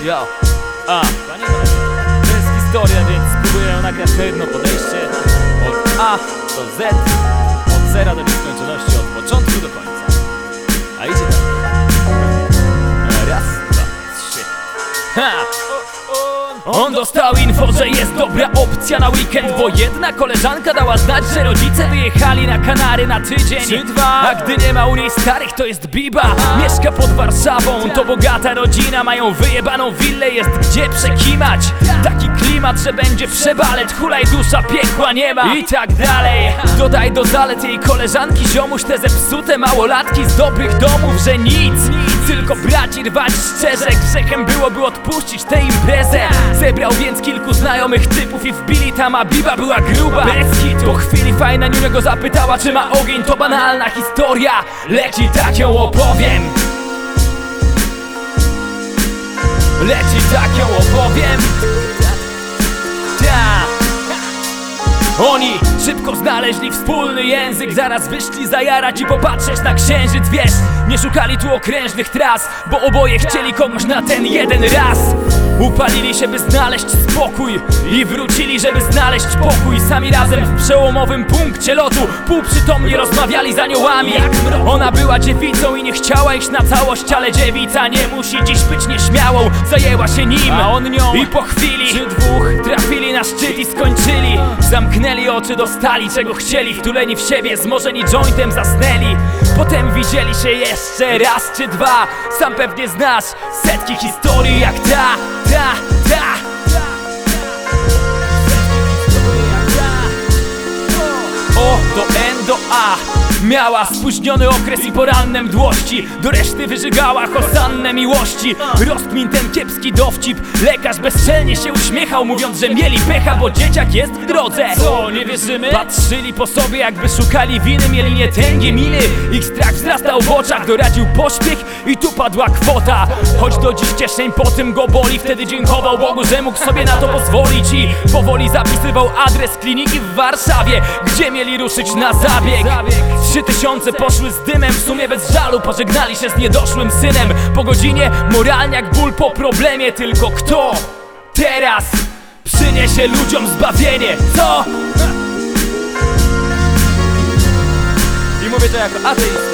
Jo, to jest historia, więc spróbuję ją nagrać na jedno podejście. Od A do Z, od zera do nieskończoności, od początku do końca. A idzie tak. Raz, dwa, trzy. Ha! On dostał info, że jest dobra opcja na weekend, bo jedna koleżanka dała znać, że rodzice wyjechali na Kanary na tydzień czy dwa. A gdy nie ma u niej starych, to jest Biba. Mieszka pod Warszawą, to bogata rodzina. Mają wyjebaną willę, jest gdzie przekimać. Taki klimat, że będzie przebalet, hulaj dusza, piekła nie ma i tak dalej. Dodaj do zalet jej koleżanki, ziomuś, te zepsute małolatki z dobrych domów, że nic, tylko brać i rwać szczerze. Grzechem byłoby odpuścić tę imprezę. Zebrał więc kilku znajomych typów i wbili tam, a Biba była gruba. Bez hitu. Po chwili fajna niunia go zapytała, czy ma ogień. To banalna historia, leci tak ją opowiem. Leci tak ją opowiem. Oni szybko znaleźli wspólny język, zaraz wyszli zajarać i popatrzeć na księżyc, wiesz. Nie szukali tu okrężnych tras, bo oboje chcieli kogoś na ten jeden raz. Upalili się, by znaleźć spokój i wrócili, żeby znaleźć pokój. Sami razem w przełomowym punkcie lotu półprzytomnie rozmawiali z aniołami. Ona była dziewicą i nie chciała iść na całość, ale dziewica nie musi dziś być nieśmiałą. Zajęła się nim, a on nią. I po chwili czy dwóch trafili na szczyt i skończyli. Zamknęli oczy, dostali czego chcieli. Wtuleni w siebie, zmorzeni jointem zasnęli. Potem widzieli się jeszcze raz czy dwa. Sam pewnie znasz setki historii jak ta. O do N do A. Miała spóźniony okres i poranne mdłości. Do reszty wyżygała hosannę miłości. Rozkmin ten kiepski dowcip. Lekarz bezczelnie się uśmiechał, mówiąc, że mieli pecha, bo dzieciak jest w drodze. Co, nie wierzymy? Patrzyli po sobie, jakby szukali winy. Mieli nietęgie miny, ich strach wzrastał w oczach. Doradził pośpiech i tu padła kwota. Choć do dziś cieszeń po tym go boli. Wtedy dziękował Bogu, że mógł sobie na to pozwolić. I powoli zapisywał adres kliniki w Warszawie, gdzie mieli ruszyć na zabieg. 3000 poszły z dymem, w sumie bez żalu pożegnali się z niedoszłym synem. Po godzinie moralniak, ból po problemie. Tylko kto teraz przyniesie ludziom zbawienie? Co? I mówię to jako ateista.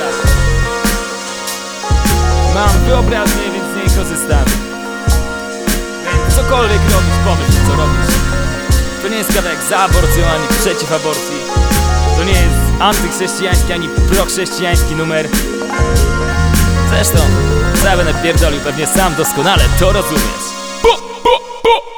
Mam wyobraźnię, więc z niej korzystam. Więc cokolwiek robisz, pomyśl, co robisz. To nie jest kawałek za aborcją, ani przeciw aborcji. To nie jest antychrześcijański, ani prochrześcijański numer. Zresztą, cały napierdolił, pewnie sam doskonale to rozumiesz.